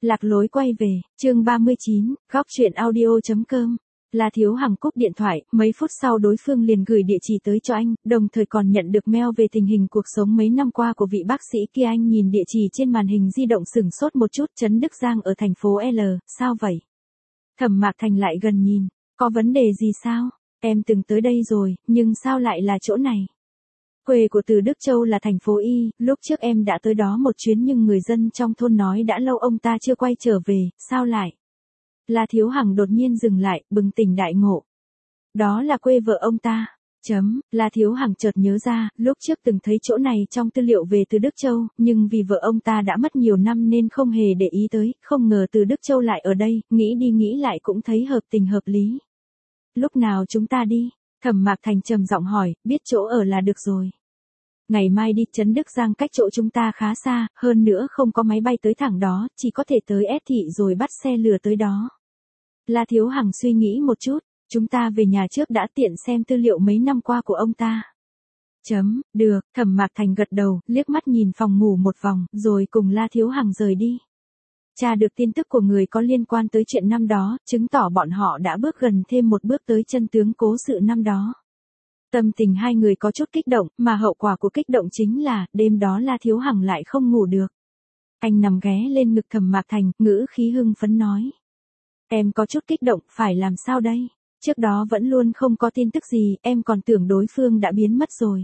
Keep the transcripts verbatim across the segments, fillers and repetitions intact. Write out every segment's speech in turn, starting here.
Lạc lối quay về, chương ba mươi chín, góc truyện audio.com. La Thiếu Hằng cúp điện thoại, mấy phút sau đối phương liền gửi địa chỉ tới cho anh, đồng thời còn nhận được mail về tình hình cuộc sống mấy năm qua của vị bác sĩ kia. Anh nhìn địa chỉ trên màn hình di động sửng sốt một chút. Trấn Đức Giang ở thành phố L, sao vậy? Thẩm Mạc Thành lại gần nhìn, có vấn đề gì sao? Em từng tới đây rồi, nhưng sao lại là chỗ này? Quê của Từ Đức Châu là thành phố Y, lúc trước em đã tới đó một chuyến nhưng người dân trong thôn nói đã lâu ông ta chưa quay trở về, sao lại? La Thiếu Hằng đột nhiên dừng lại, bừng tỉnh đại ngộ. Đó là quê vợ ông ta. Chấm, La Thiếu Hằng chợt nhớ ra, lúc trước từng thấy chỗ này trong tư liệu về Từ Đức Châu, nhưng vì vợ ông ta đã mất nhiều năm nên không hề để ý tới, không ngờ Từ Đức Châu lại ở đây, nghĩ đi nghĩ lại cũng thấy hợp tình hợp lý. Lúc nào chúng ta đi? Thẩm Mạc Thành trầm giọng hỏi, biết chỗ ở là được rồi. Ngày mai đi. Trấn Đức Giang cách chỗ chúng ta khá xa, hơn nữa không có máy bay tới thẳng đó, chỉ có thể tới S thị rồi bắt xe lừa tới đó. La Thiếu Hằng suy nghĩ một chút, chúng ta về nhà trước đã tiện xem tư liệu mấy năm qua của ông ta. Chấm, được. Thẩm Mạc Thành gật đầu, liếc mắt nhìn phòng ngủ một vòng, rồi cùng La Thiếu Hằng rời đi. Tra được tin tức của người có liên quan tới chuyện năm đó, chứng tỏ bọn họ đã bước gần thêm một bước tới chân tướng cố sự năm đó. Tâm tình hai người có chút kích động, mà hậu quả của kích động chính là, đêm đó La Thiếu Hằng lại không ngủ được. Anh nằm ghé lên ngực Thẩm Mạc Thành, ngữ khí hưng phấn nói. Em có chút kích động, phải làm sao đây? Trước đó vẫn luôn không có tin tức gì, em còn tưởng đối phương đã biến mất rồi.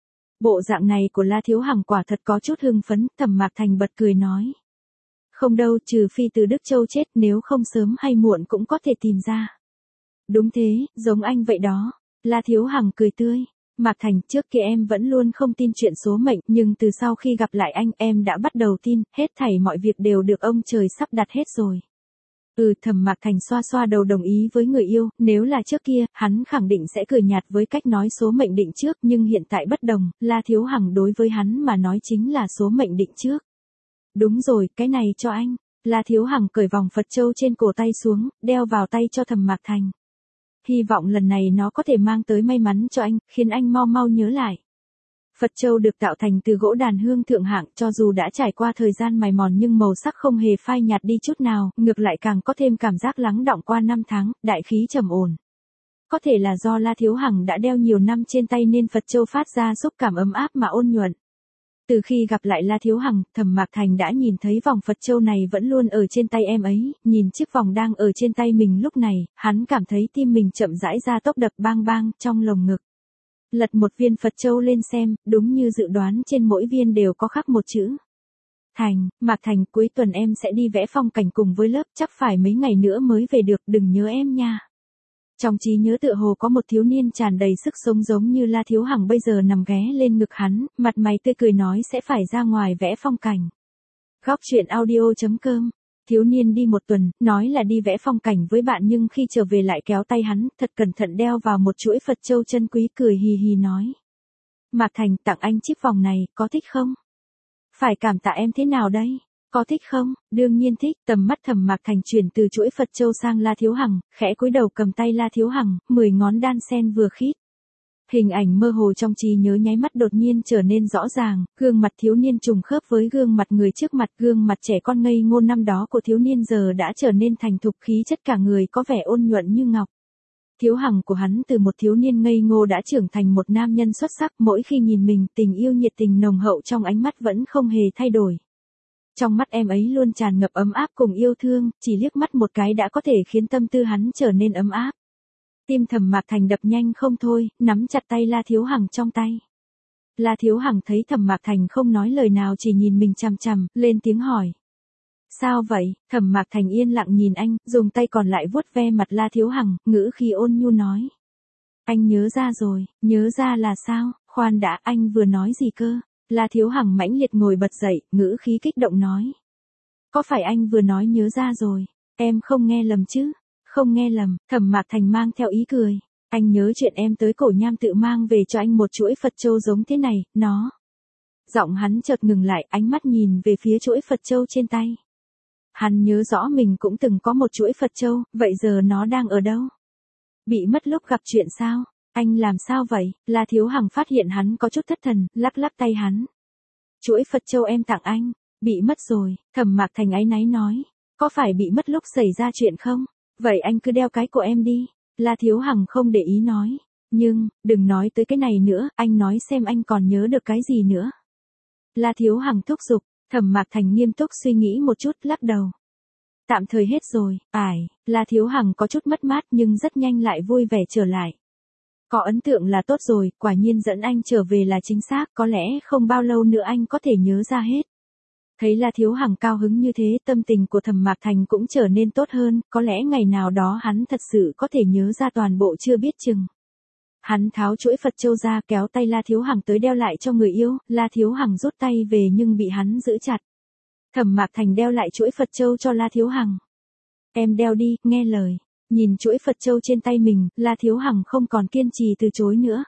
Bộ dạng này của La Thiếu Hằng quả thật có chút hưng phấn. Thẩm Mạc Thành bật cười nói. Không đâu, trừ phi Từ Đức Châu chết, nếu không sớm hay muộn cũng có thể tìm ra. Đúng thế, giống anh vậy đó. La Thiếu Hằng cười tươi. Mạc Thành, trước kia em vẫn luôn không tin chuyện số mệnh, nhưng từ sau khi gặp lại anh, em đã bắt đầu tin, hết thảy mọi việc đều được ông trời sắp đặt hết rồi. Ừ. Thẩm Mạc Thành xoa xoa đầu đồng ý với người yêu, nếu là trước kia, hắn khẳng định sẽ cười nhạt với cách nói số mệnh định trước, nhưng hiện tại bất đồng, La Thiếu Hằng đối với hắn mà nói chính là số mệnh định trước. Đúng rồi, cái này cho anh. La Thiếu Hằng cởi vòng Phật châu trên cổ tay xuống, đeo vào tay cho Thẩm Mạc Thành. Hy vọng lần này nó có thể mang tới may mắn cho anh, khiến anh mau mau nhớ lại. Phật châu được tạo thành từ gỗ đàn hương thượng hạng, cho dù đã trải qua thời gian mài mòn nhưng màu sắc không hề phai nhạt đi chút nào, ngược lại càng có thêm cảm giác lắng đọng qua năm tháng, đại khí trầm ổn. Có thể là do La Thiếu Hằng đã đeo nhiều năm trên tay nên Phật châu phát ra xúc cảm ấm áp mà ôn nhuận. Từ khi gặp lại La Thiếu Hằng, Thẩm Mạc Thành đã nhìn thấy vòng Phật châu này vẫn luôn ở trên tay em ấy, nhìn chiếc vòng đang ở trên tay mình lúc này, hắn cảm thấy tim mình chậm rãi ra tốc đập bang bang trong lồng ngực. Lật một viên Phật châu lên xem, đúng như dự đoán trên mỗi viên đều có khắc một chữ. Thành, Mạc Thành, cuối tuần em sẽ đi vẽ phong cảnh cùng với lớp, chắc phải mấy ngày nữa mới về được, đừng nhớ em nha. Trong trí nhớ tựa hồ có một thiếu niên tràn đầy sức sống giống như La Thiếu Hằng bây giờ nằm ghé lên ngực hắn, mặt mày tươi cười nói sẽ phải ra ngoài vẽ phong cảnh. Góc truyện audio.com. Thiếu niên đi một tuần, nói là đi vẽ phong cảnh với bạn nhưng khi trở về lại kéo tay hắn, thật cẩn thận đeo vào một chuỗi Phật châu chân quý, cười hì hì nói. Mạc Thành, tặng anh chiếc vòng này, có thích không? Phải cảm tạ em thế nào đây? Có thích không? Đương nhiên thích. Tầm mắt Thẩm Mạc Thành chuyển từ chuỗi Phật châu sang La Thiếu Hằng, khẽ cúi đầu cầm tay La Thiếu Hằng, mười ngón đan sen vừa khít. Hình ảnh mơ hồ trong trí nhớ nháy mắt đột nhiên trở nên rõ ràng, gương mặt thiếu niên trùng khớp với gương mặt người trước mặt, gương mặt trẻ con ngây ngô năm đó của thiếu niên giờ đã trở nên thành thục, khí chất cả người có vẻ ôn nhuận như ngọc. Thiếu Hằng của hắn từ một thiếu niên ngây ngô đã trưởng thành một nam nhân xuất sắc, mỗi khi nhìn mình, tình yêu nhiệt tình nồng hậu trong ánh mắt vẫn không hề thay đổi. Trong mắt em ấy luôn tràn ngập ấm áp cùng yêu thương, chỉ liếc mắt một cái đã có thể khiến tâm tư hắn trở nên ấm áp. Tim Thẩm Mạc Thành đập nhanh không thôi, nắm chặt tay La Thiếu Hằng trong tay. La Thiếu Hằng thấy Thẩm Mạc Thành không nói lời nào chỉ nhìn mình chằm chằm, lên tiếng hỏi. Sao vậy? Thẩm Mạc Thành yên lặng nhìn anh, dùng tay còn lại vuốt ve mặt La Thiếu Hằng, ngữ khí ôn nhu nói. Anh nhớ ra rồi. Nhớ ra là sao? Khoan đã, anh vừa nói gì cơ? La Thiếu Hằng mãnh liệt ngồi bật dậy, ngữ khí kích động nói. Có phải anh vừa nói nhớ ra rồi? Em không nghe lầm chứ? Không nghe lầm. Thẩm Mạc Thành mang theo ý cười. Anh nhớ chuyện em tới Cổ Nham tự mang về cho anh một chuỗi Phật châu giống thế này, nó. Giọng hắn chợt ngừng lại, ánh mắt nhìn về phía chuỗi Phật châu trên tay. Hắn nhớ rõ mình cũng từng có một chuỗi Phật châu, vậy giờ nó đang ở đâu? Bị mất lúc gặp chuyện sao? Anh làm sao vậy? La Thiếu Hằng phát hiện hắn có chút thất thần, lắc lắc tay hắn. Chuỗi Phật châu em tặng anh, bị mất rồi. Thẩm Mạc Thành áy náy nói. Có phải bị mất lúc xảy ra chuyện không? Vậy anh cứ đeo cái của em đi. La Thiếu Hằng không để ý nói. Nhưng, đừng nói tới cái này nữa, anh nói xem anh còn nhớ được cái gì nữa. La Thiếu Hằng thúc giục, Thẩm Mạc Thành nghiêm túc suy nghĩ một chút, lắc đầu. Tạm thời hết rồi, ải, La Thiếu Hằng có chút mất mát nhưng rất nhanh lại vui vẻ trở lại. Có ấn tượng là tốt rồi, quả nhiên dẫn anh trở về là chính xác, có lẽ không bao lâu nữa anh có thể nhớ ra hết. Thấy La Thiếu Hằng cao hứng như thế, tâm tình của Thẩm Mạc Thành cũng trở nên tốt hơn, có lẽ ngày nào đó hắn thật sự có thể nhớ ra toàn bộ chưa biết chừng. Hắn tháo chuỗi Phật châu ra, kéo tay La Thiếu Hằng tới đeo lại cho người yêu, La Thiếu Hằng rút tay về nhưng bị hắn giữ chặt. Thẩm Mạc Thành đeo lại chuỗi Phật châu cho La Thiếu Hằng. Em đeo đi, nghe lời. Nhìn chuỗi Phật châu trên tay mình, La Thiếu Hằng không còn kiên trì từ chối nữa.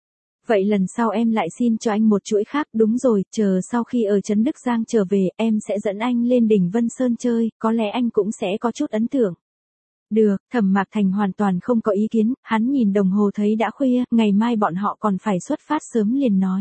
Vậy lần sau em lại xin cho anh một chuỗi khác, đúng rồi, chờ sau khi ở Trấn Đức Giang trở về, em sẽ dẫn anh lên đỉnh Vân Sơn chơi, có lẽ anh cũng sẽ có chút ấn tượng. Được, Thẩm Mạc Thành hoàn toàn không có ý kiến, hắn nhìn đồng hồ thấy đã khuya, ngày mai bọn họ còn phải xuất phát sớm liền nói.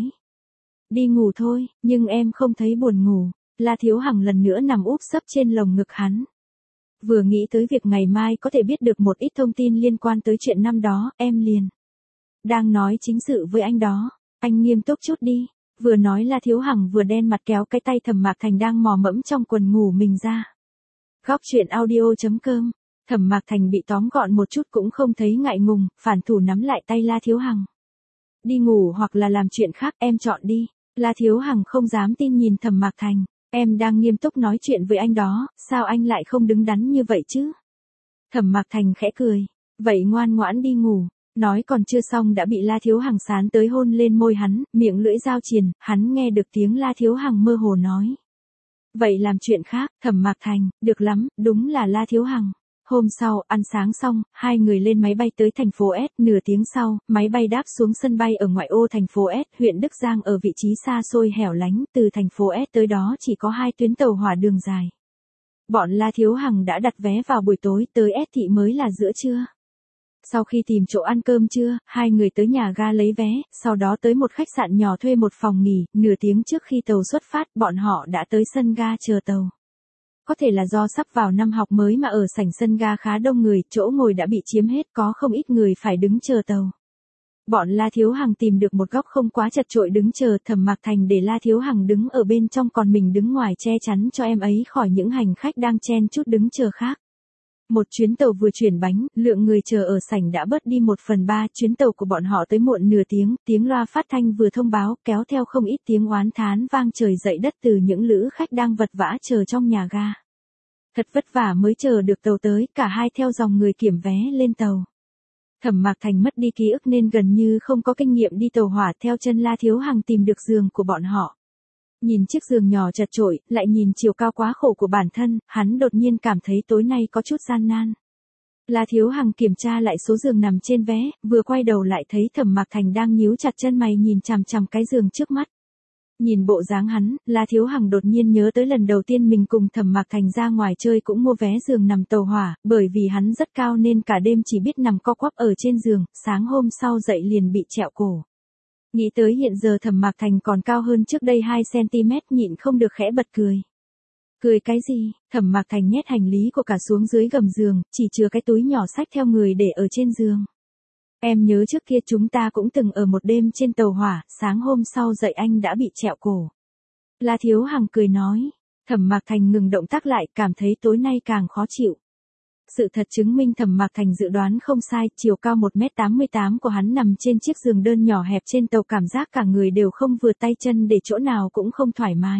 Đi ngủ thôi, nhưng em không thấy buồn ngủ. La Thiếu Hằng lần nữa nằm úp sấp trên lồng ngực hắn. Vừa nghĩ tới việc ngày mai có thể biết được một ít thông tin liên quan tới chuyện năm đó, em liền. Đang nói chính sự với anh đó, anh nghiêm túc chút đi. Vừa nói La Thiếu Hằng vừa đen mặt kéo cái tay Thẩm Mạc Thành đang mò mẫm trong quần ngủ mình ra. Góc truyện audio chấm com. Thẩm Mạc Thành bị tóm gọn một chút cũng không thấy ngại ngùng, phản thủ nắm lại tay La Thiếu Hằng. Đi ngủ hoặc là làm chuyện khác, em chọn đi. La Thiếu Hằng không dám tin nhìn Thẩm Mạc Thành. Em đang nghiêm túc nói chuyện với anh đó, sao anh lại không đứng đắn như vậy chứ? Thẩm Mạc Thành khẽ cười. Vậy ngoan ngoãn đi ngủ. Nói còn chưa xong đã bị La Thiếu Hằng sán tới hôn lên môi hắn, miệng lưỡi giao triền, hắn nghe được tiếng La Thiếu Hằng mơ hồ nói. Vậy làm chuyện khác, Thẩm Mạc Thành, được lắm, đúng là La Thiếu Hằng. Hôm sau, ăn sáng xong, hai người lên máy bay tới thành phố S, nửa tiếng sau, máy bay đáp xuống sân bay ở ngoại ô thành phố S, huyện Đức Giang ở vị trí xa xôi hẻo lánh, từ thành phố S tới đó chỉ có hai tuyến tàu hỏa đường dài. Bọn La Thiếu Hằng đã đặt vé vào buổi tối, tới S thị mới là giữa trưa. Sau khi tìm chỗ ăn cơm trưa, hai người tới nhà ga lấy vé, sau đó tới một khách sạn nhỏ thuê một phòng nghỉ, nửa tiếng trước khi tàu xuất phát, bọn họ đã tới sân ga chờ tàu. Có thể là do sắp vào năm học mới mà ở sảnh sân ga khá đông người, chỗ ngồi đã bị chiếm hết, có không ít người phải đứng chờ tàu. Bọn La Thiếu Hằng tìm được một góc không quá chật chội đứng chờ, Thẩm Mạc Thành để La Thiếu Hằng đứng ở bên trong còn mình đứng ngoài che chắn cho em ấy khỏi những hành khách đang chen chúc đứng chờ khác. Một chuyến tàu vừa chuyển bánh, lượng người chờ ở sảnh đã bớt đi một phần ba, chuyến tàu của bọn họ tới muộn nửa tiếng, tiếng loa phát thanh vừa thông báo, kéo theo không ít tiếng oán thán vang trời dậy đất từ những lữ khách đang vật vã chờ trong nhà ga. Thật vất vả mới chờ được tàu tới, cả hai theo dòng người kiểm vé lên tàu. Thẩm Mạc Thành mất đi ký ức nên gần như không có kinh nghiệm đi tàu hỏa, theo chân La Thiếu Hằng tìm được giường của bọn họ. Nhìn chiếc giường nhỏ chật chội, lại nhìn chiều cao quá khổ của bản thân, hắn đột nhiên cảm thấy tối nay có chút gian nan. La Thiếu Hằng kiểm tra lại số giường nằm trên vé, vừa quay đầu lại thấy Thẩm Mạc Thành đang nhíu chặt chân mày nhìn chằm chằm cái giường trước mắt. Nhìn bộ dáng hắn, La Thiếu Hằng đột nhiên nhớ tới lần đầu tiên mình cùng Thẩm Mạc Thành ra ngoài chơi cũng mua vé giường nằm tàu hỏa, bởi vì hắn rất cao nên cả đêm chỉ biết nằm co quắp ở trên giường, sáng hôm sau dậy liền bị trẹo cổ. Nghĩ tới hiện giờ Thẩm Mạc Thành còn cao hơn trước đây hai xăng-ti-mét, nhịn không được khẽ bật cười. Cười cái gì? Thẩm Mạc Thành nhét hành lý của cả xuống dưới gầm giường, chỉ chứa cái túi nhỏ xách theo người để ở trên giường. Em nhớ trước kia chúng ta cũng từng ở một đêm trên tàu hỏa, sáng hôm sau dậy anh đã bị trẹo cổ. La Thiếu Hằng cười nói. Thẩm Mạc Thành ngừng động tác lại, cảm thấy tối nay càng khó chịu. Sự thật chứng minh Thẩm Mạc Thành dự đoán không sai, chiều cao một mét tám mươi tám của hắn nằm trên chiếc giường đơn nhỏ hẹp trên tàu, cảm giác cả người đều không vừa tay chân để chỗ nào cũng không thoải mái.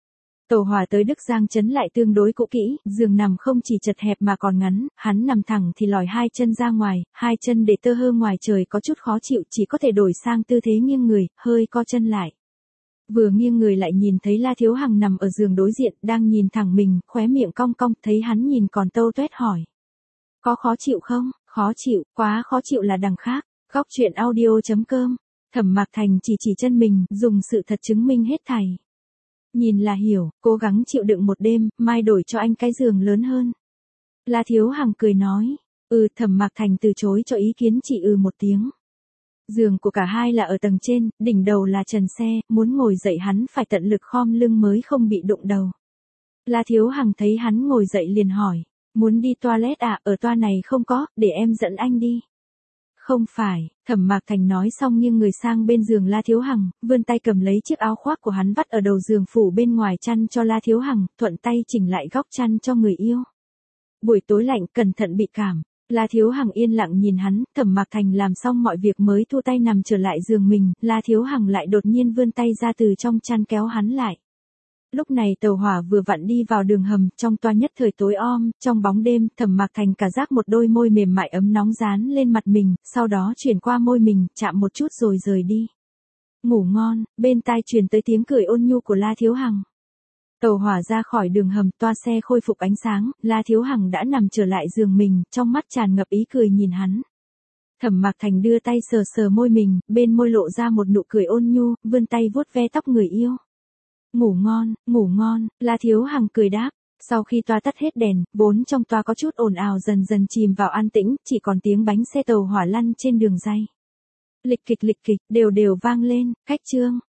Tàu hỏa tới Đức Giang trấn lại tương đối cũ kỹ, giường nằm không chỉ chật hẹp mà còn ngắn, hắn nằm thẳng thì lòi hai chân ra ngoài, hai chân để tơ hơ ngoài trời có chút khó chịu, chỉ có thể đổi sang tư thế nghiêng người, hơi co chân lại. Vừa nghiêng người lại nhìn thấy La Thiếu Hằng nằm ở giường đối diện, đang nhìn thẳng mình, khóe miệng cong cong, thấy hắn nhìn còn tâu tuét hỏi. Có khó chịu không? Khó chịu, quá khó chịu là đằng khác. Góc truyện audio chấm com. Thẩm Mạc Thành chỉ chỉ chân mình, dùng sự thật chứng minh hết thảy. Nhìn là hiểu, cố gắng chịu đựng một đêm, mai đổi cho anh cái giường lớn hơn. La Thiếu Hằng cười nói. Ừ, Thẩm Mạc Thành từ chối cho ý kiến, chỉ ừ một tiếng. Giường của cả hai là ở tầng trên, đỉnh đầu là trần xe, muốn ngồi dậy hắn phải tận lực khom lưng mới không bị đụng đầu. La Thiếu Hằng thấy hắn ngồi dậy liền hỏi, muốn đi toilet à, ở toa này không có, để em dẫn anh đi. Không phải, Thẩm Mạc Thành nói xong nghiêng người sang bên giường La Thiếu Hằng, vươn tay cầm lấy chiếc áo khoác của hắn vắt ở đầu giường phủ bên ngoài chăn cho La Thiếu Hằng, thuận tay chỉnh lại góc chăn cho người yêu. Buổi tối lạnh, cẩn thận bị cảm. La Thiếu Hằng yên lặng nhìn hắn, Thẩm Mạc Thành làm xong mọi việc mới thu tay nằm trở lại giường mình, La Thiếu Hằng lại đột nhiên vươn tay ra từ trong chăn kéo hắn lại. Lúc này tàu hỏa vừa vặn đi vào đường hầm, trong toa nhất thời tối om, trong bóng đêm, Thẩm Mạc Thành cả giác một đôi môi mềm mại ấm nóng dán lên mặt mình, sau đó chuyển qua môi mình, chạm một chút rồi rời đi. Ngủ ngon, bên tai truyền tới tiếng cười ôn nhu của La Thiếu Hằng. Tàu hỏa ra khỏi đường hầm, toa xe khôi phục ánh sáng, La Thiếu Hằng đã nằm trở lại giường mình, trong mắt tràn ngập ý cười nhìn hắn. Thẩm Mạc Thành đưa tay sờ sờ môi mình, bên môi lộ ra một nụ cười ôn nhu, vươn tay vuốt ve tóc người yêu. Ngủ ngon, ngủ ngon, La Thiếu Hằng cười đáp. Sau khi toa tắt hết đèn, vốn trong toa có chút ồn ào dần dần chìm vào an tĩnh, chỉ còn tiếng bánh xe tàu hỏa lăn trên đường ray. Lịch kịch lịch kịch, đều đều vang lên, cách chương.